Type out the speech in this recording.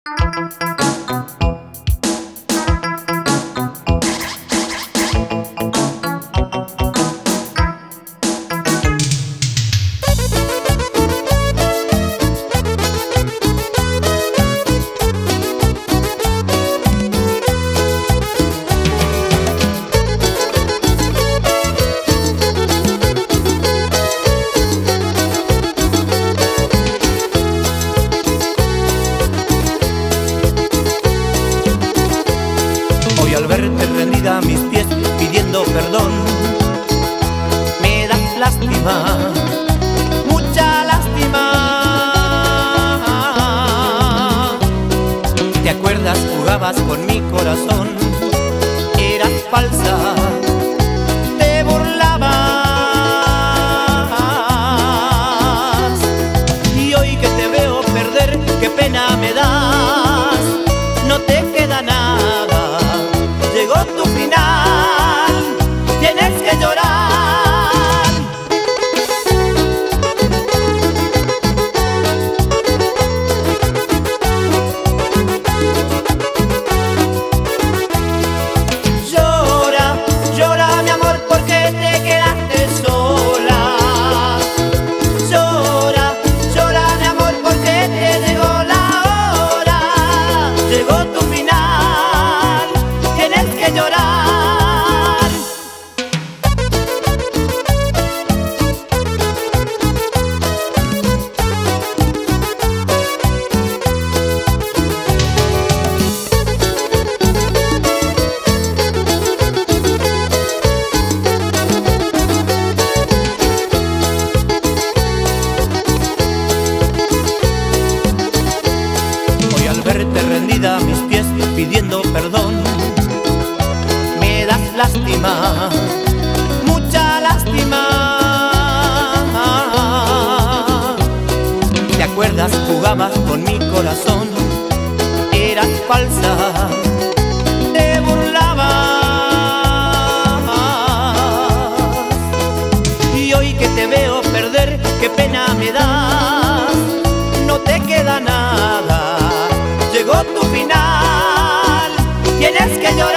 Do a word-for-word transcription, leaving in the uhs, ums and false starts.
Hoy al verte rendida a mis pies pidiendo perdón, me das lástima, mucha lástima. ¿Te acuerdas? Jugabas con mi corazón, eras falsa, te burlabas. Y hoy que te veo perder, qué pena me das, no te queda nada. Llegó tu final, tienes que llorar. Llora, llora mi amor porque te quedaste sola. Llora, llora mi amor porque te llegó la hora. Llegó tu final, tienes que llorar. Hoy al verte rendida a mis pies pidiendo perdón, me das lástima, mucha lástima. ¿Te acuerdas? Jugabas con mi corazón, eras falsa, te burlabas. Y hoy que te veo perder, qué pena me das, no te queda nada. Llegó tu final, tienes que llorar.